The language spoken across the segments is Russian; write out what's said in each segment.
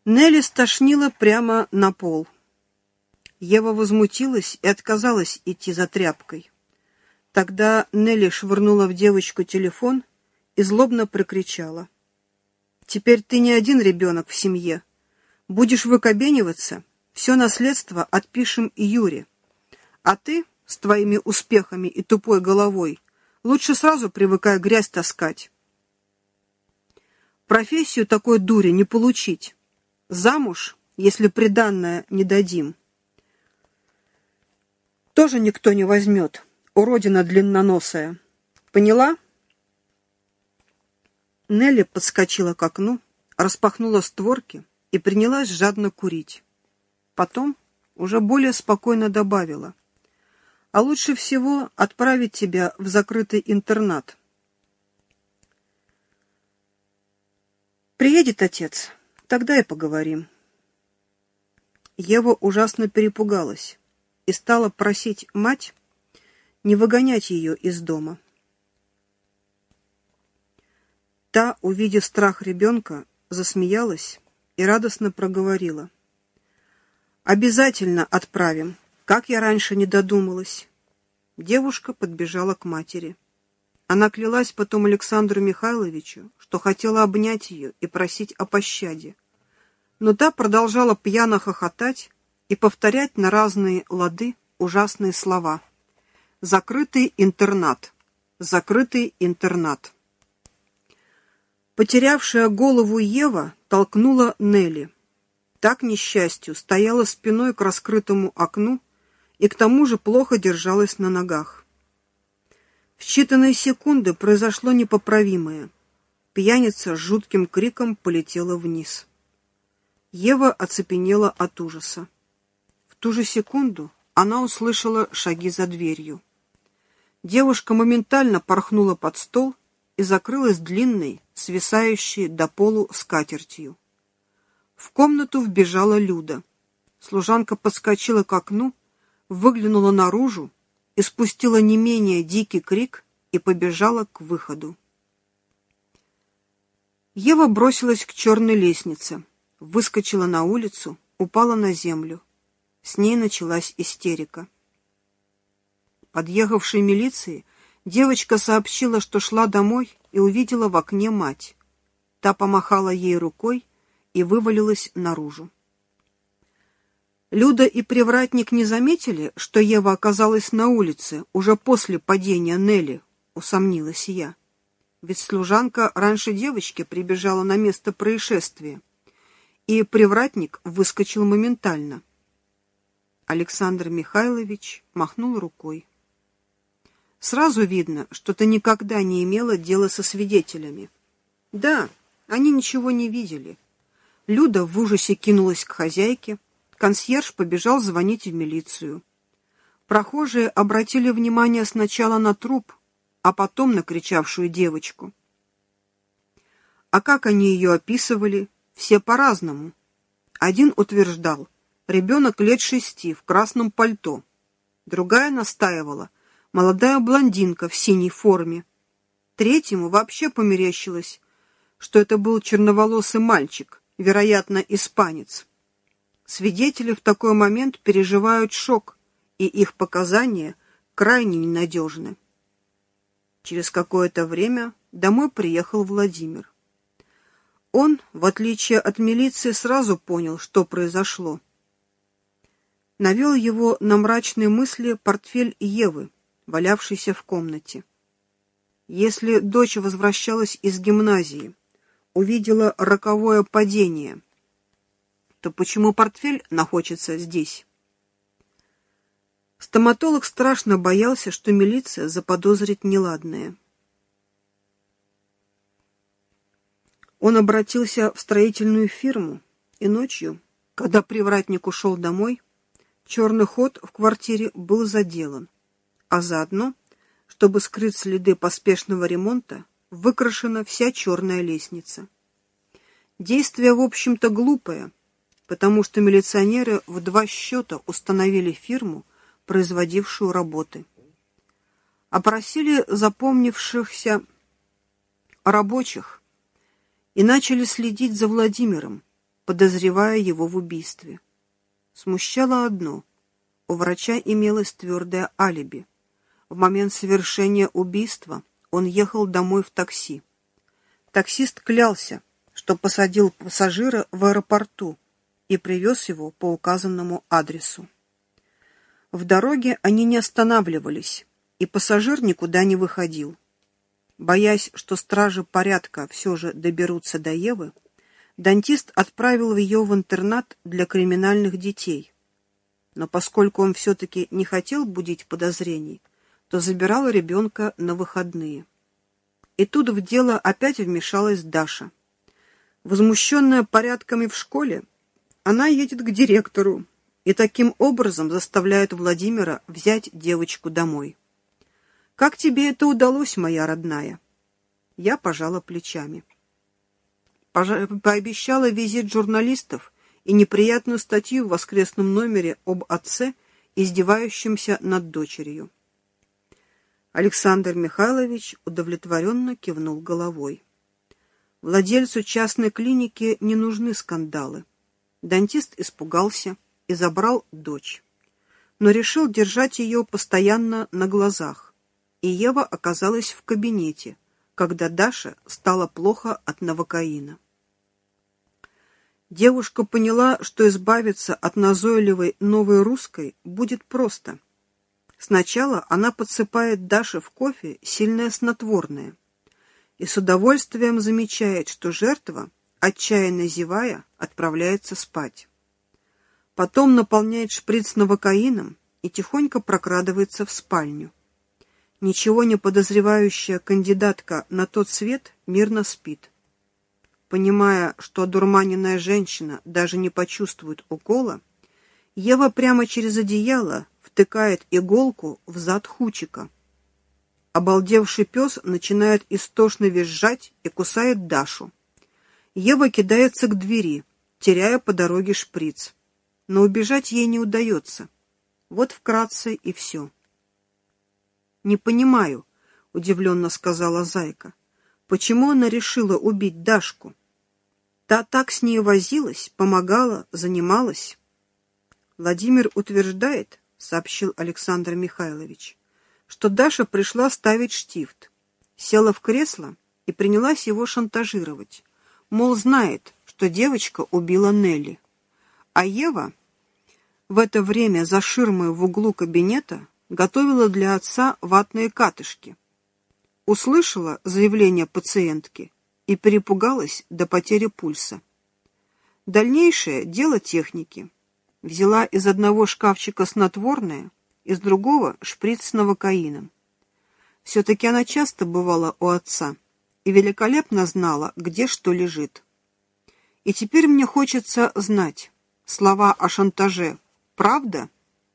Нелли стошнило прямо на пол. Ева возмутилась и отказалась идти за тряпкой. Тогда Нелли швырнула в девочку телефон и злобно прокричала: «Теперь ты не один ребенок в семье. Будешь выкобениваться, все наследство отпишем Юре. А ты с твоими успехами и тупой головой лучше сразу привыкай грязь таскать. Профессию такой дури не получить. Замуж, если приданное не дадим, тоже никто не возьмет, уродина длинноносая. Поняла?» Нелли подскочила к окну, распахнула створки и принялась жадно курить. Потом уже более спокойно добавила: «А лучше всего отправить тебя в закрытый интернат. Приедет отец, тогда и поговорим». Ева ужасно перепугалась и стала просить мать не выгонять ее из дома. Та, увидев страх ребенка, засмеялась и радостно проговорила: «Обязательно отправим, как я раньше не додумалась». Девушка подбежала к матери. Она клялась потом Александру Михайловичу, что хотела обнять ее и просить о пощаде. Но та продолжала пьяно хохотать и повторять на разные лады ужасные слова: «Закрытый интернат! Закрытый интернат!» Потерявшая голову Ева толкнула Нелли. Та, к несчастью, стояла спиной к раскрытому окну и к тому же плохо держалась на ногах. В считанные секунды произошло непоправимое. Пьяница с жутким криком полетела вниз. Ева оцепенела от ужаса. В ту же секунду она услышала шаги за дверью. Девушка моментально порхнула под стол и закрылась длинной, свисающей до полу скатертью. В комнату вбежала Люда. Служанка подскочила к окну, выглянула наружу, испустила не менее дикий крик и побежала к выходу. Ева бросилась к черной лестнице, выскочила на улицу, упала на землю. С ней началась истерика. Подъехавшей милиции девочка сообщила, что шла домой и увидела в окне мать. Та помахала ей рукой и вывалилась наружу. Люда и привратник не заметили, что Ева оказалась на улице уже после падения Нелли, усомнилась я. Ведь служанка раньше девочки прибежала на место происшествия, и привратник выскочил моментально. Александр Михайлович махнул рукой. «Сразу видно, что ты никогда не имела дела со свидетелями». «Да, они ничего не видели». Люда в ужасе кинулась к хозяйке. Консьерж побежал звонить в милицию. Прохожие обратили внимание сначала на труп, а потом на кричавшую девочку. А как они ее описывали? Все по-разному. Один утверждал: ребенок лет 6 в красном пальто. Другая настаивала: молодая блондинка в синей форме. Третьему вообще померещилось, что это был черноволосый мальчик, вероятно, испанец. Свидетели в такой момент переживают шок, и их показания крайне ненадежны. Через какое-то время домой приехал Владимир. Он, в отличие от милиции, сразу понял, что произошло. Навел его на мрачные мысли портфель Евы, валявшийся в комнате. Если дочь возвращалась из гимназии, увидела роковое падение, то почему портфель находится здесь? Стоматолог страшно боялся, что милиция заподозрит неладное. Он обратился в строительную фирму, и ночью, когда привратник ушел домой, черный ход в квартире был заделан, а заодно, чтобы скрыть следы поспешного ремонта, выкрашена вся черная лестница. Действие, в общем-то, глупое, потому что милиционеры в 2 счета установили фирму, производившую работы. Опросили запомнившихся рабочих и начали следить за Владимиром, подозревая его в убийстве. Смущало одно: у врача имелось твердое алиби. В момент совершения убийства он ехал домой в такси. Таксист клялся, что посадил пассажира в аэропорту и привез его по указанному адресу. В дороге они не останавливались, и пассажир никуда не выходил. Боясь, что стражи порядка все же доберутся до Евы, дантист отправил ее в интернат для криминальных детей. Но поскольку он все-таки не хотел будить подозрений, то забирал ребенка на выходные. И тут в дело опять вмешалась Даша. Возмущенная порядками в школе, она едет к директору и таким образом заставляет Владимира взять девочку домой. «Как тебе это удалось, моя родная?» Я пожала плечами. Пообещала визит журналистов и неприятную статью в воскресном номере об отце, издевающемся над дочерью. Александр Михайлович удовлетворенно кивнул головой. Владельцу частной клиники не нужны скандалы. Дантист испугался и забрал дочь, но решил держать ее постоянно на глазах, и Ева оказалась в кабинете, когда Даша стало плохо от новокаина. Девушка поняла, что избавиться от назойливой новой русской будет просто. Сначала она подсыпает Даше в кофе сильное снотворное и с удовольствием замечает, что жертва, отчаянно зевая, отправляется спать. Потом наполняет шприц новокаином и тихонько прокрадывается в спальню. Ничего не подозревающая кандидатка на тот свет мирно спит. Понимая, что одурманенная женщина даже не почувствует укола, Ева прямо через одеяло втыкает иголку в зад Хучика. Обалдевший пес начинает истошно визжать и кусает Дашу. Ева кидается к двери, теряя по дороге шприц. Но убежать ей не удается. Вот вкратце и все. «Не понимаю», — удивленно сказала Зайка, «почему она решила убить Дашку? Та так с ней возилась, помогала, занималась». «Владимир утверждает, — сообщил Александр Михайлович, — что Даша пришла ставить штифт, села в кресло и принялась его шантажировать, мол, знает, что девочка убила Нелли. А Ева в это время за ширмой в углу кабинета готовила для отца ватные катышки. Услышала заявление пациентки и перепугалась до потери пульса. Дальнейшее дело техники. Взяла из одного шкафчика снотворное, из другого шприц с новокаином. Все-таки она часто бывала у отца и великолепно знала, где что лежит. И теперь мне хочется знать, слова о шантаже правда?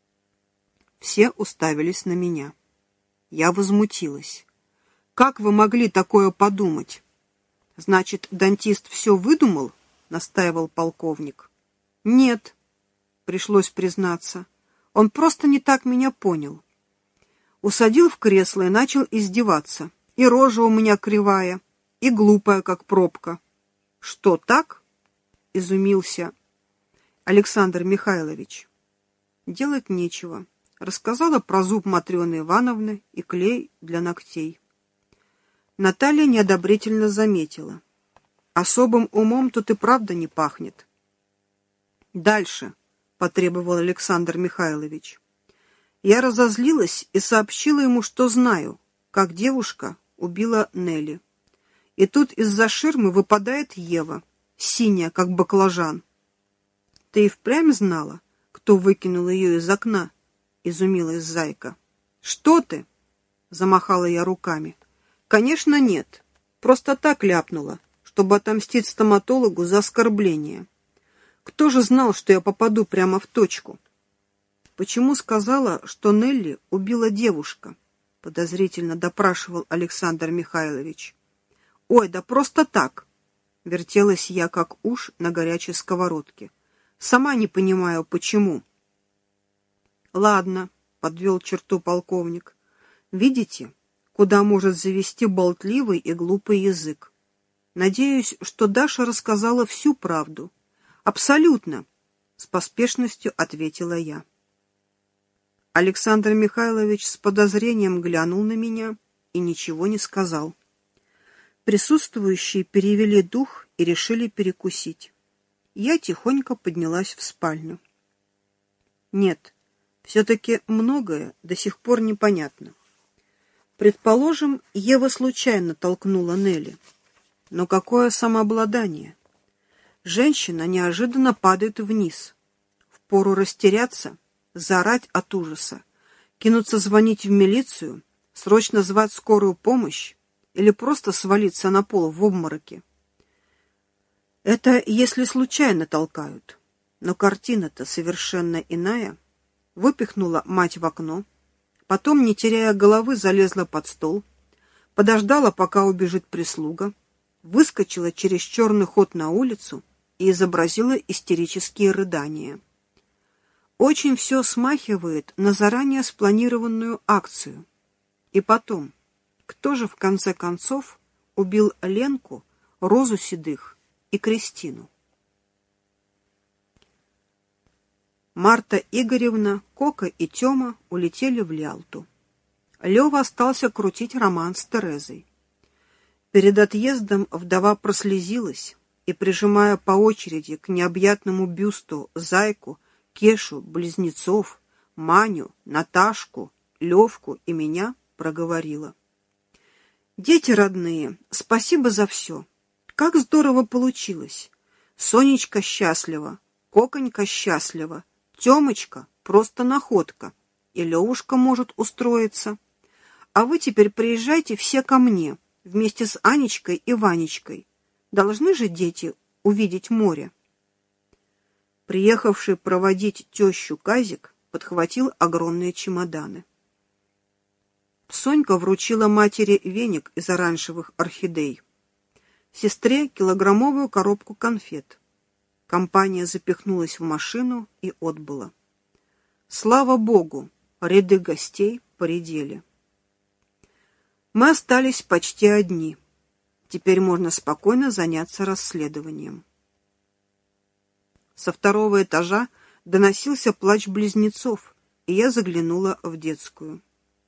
Все уставились на меня. Я возмутилась. Как вы могли такое подумать? Значит, дантист все выдумал? Настаивал полковник. Нет, пришлось признаться. Он просто не так меня понял. Усадил в кресло и начал издеваться. И рожа у меня кривая, и глупая, как пробка. Что, так? Изумился Александр Михайлович. Делать нечего. Рассказала про зуб Матрёны Ивановны и клей для ногтей. Наталья неодобрительно заметила. Особым умом тут и правда не пахнет. Дальше, потребовал Александр Михайлович. Я разозлилась и сообщила ему, что знаю, как девушка убила Нелли. И тут из-за ширмы выпадает Ева, синяя, как баклажан. Ты и впрямь знала, кто выкинул ее из окна? Изумилась Зайка. Что ты? Замахала я руками. Конечно, нет. Просто так ляпнула, чтобы отомстить стоматологу за оскорбление. Кто же знал, что я попаду прямо в точку? Почему сказала, что Нелли убила девушка? Подозрительно допрашивал Александр Михайлович. Ой, да просто так. Вертелась я, как уж на горячей сковородке. Сама не понимаю, почему. Ладно, подвел черту полковник. Видите, куда может завести болтливый и глупый язык. Надеюсь, что Даша рассказала всю правду, Абсолютно, с поспешностью ответила я. Александр Михайлович с подозрением глянул на меня и ничего не сказал. Присутствующие перевели дух и решили перекусить. Я тихонько поднялась в спальню. Нет, все-таки многое до сих пор непонятно. Предположим, Ева случайно толкнула Нелли. Но какое самообладание? Женщина неожиданно падает вниз. Впору растеряться, заорать от ужаса, кинуться звонить в милицию, срочно звать скорую помощь или просто свалиться на пол в обмороке. Это если случайно толкают. Но картина-то совершенно иная. Выпихнула мать в окно, потом, не теряя головы, залезла под стол, подождала, пока убежит прислуга, выскочила через черный ход на улицу и изобразила истерические рыдания. Очень все смахивает на заранее спланированную акцию. И потом, кто же в конце концов убил Ленку, Розу Седых и Кристину? Марта Игоревна, Кока и Тёма улетели в Ялту. Лёва остался крутить роман с Терезой. Перед отъездом вдова прослезилась и, прижимая по очереди к необъятному бюсту Зайку, Кешу, близнецов, Маню, Наташку, Левку и меня, проговорила: «Дети родные, спасибо за все. Как здорово получилось. Сонечка счастлива, Коконька счастлива, Тёмочка просто находка, и Левушка может устроиться. А вы теперь приезжайте все ко мне, вместе с Анечкой и Ванечкой. Должны же дети увидеть море». Приехавший проводить тещу Казик подхватил огромные чемоданы. Сонька вручила матери веник из оранжевых орхидей, сестре килограммовую коробку конфет. Компания запихнулась в машину и отбыла. Слава Богу, ряды гостей поредели. Мы остались почти одни. Теперь можно спокойно заняться расследованием. Со второго этажа доносился плач близнецов, и я заглянула в детскую.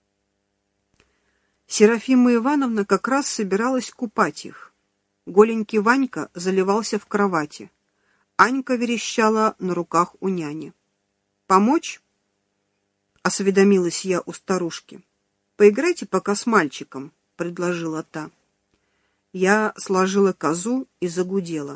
Серафима Ивановна как раз собиралась купать их. Голенький Ванька заливался в кровати. Анька верещала на руках у няни. «Помочь?» — осведомилась я у старушки. «Поиграйте пока с мальчиком», — предложила та. Я сложила козу и загудела.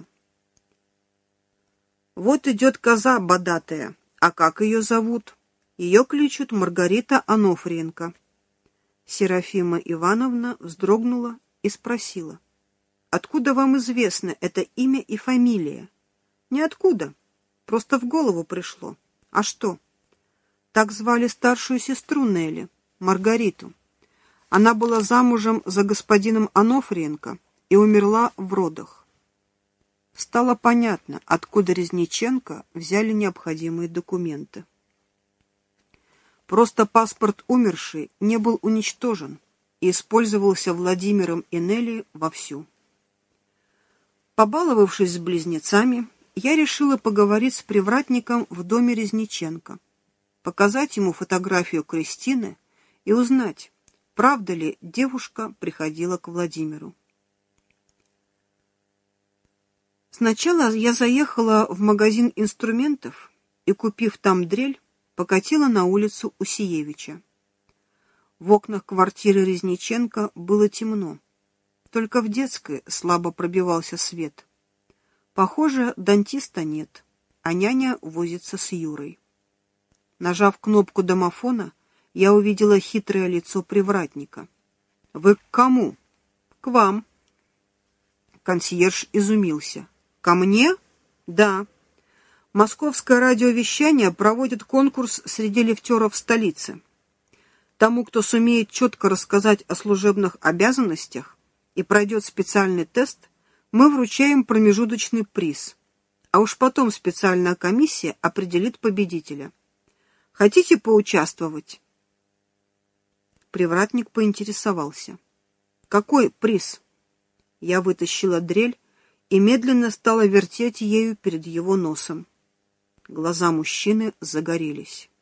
«Вот идет коза бодатая. А как ее зовут?» «Ее кличут Маргарита Анофриенко». Серафима Ивановна вздрогнула и спросила: «Откуда вам известно это имя и фамилия?» «Ниоткуда. Просто в голову пришло. А что?» «Так звали старшую сестру Нелли, Маргариту. Она была замужем за господином Анофриенко и умерла в родах». Стало понятно, откуда Резниченко взяли необходимые документы. Просто паспорт умершей не был уничтожен и использовался Владимиром и Нелли вовсю. Побаловавшись с близнецами, я решила поговорить с привратником в доме Резниченко, показать ему фотографию Кристины и узнать, правда ли девушка приходила к Владимиру. Сначала я заехала в магазин инструментов и, купив там дрель, покатила на улицу Усиевича. В окнах квартиры Резниченко было темно. Только в детской слабо пробивался свет. Похоже, дантиста нет, а няня возится с Юрой. Нажав кнопку домофона, я увидела хитрое лицо привратника. «Вы к кому?» «К вам». Консьерж изумился. «Ко мне?» «Да. Московское радиовещание проводит конкурс среди лифтеров столицы. Тому, кто сумеет четко рассказать о служебных обязанностях и пройдет специальный тест, мы вручаем промежуточный приз, а уж потом специальная комиссия определит победителя. Хотите поучаствовать?» Привратник поинтересовался: «Какой приз?» Я вытащила дрель и медленно стала вертеть ею перед его носом. Глаза мужчины загорелись.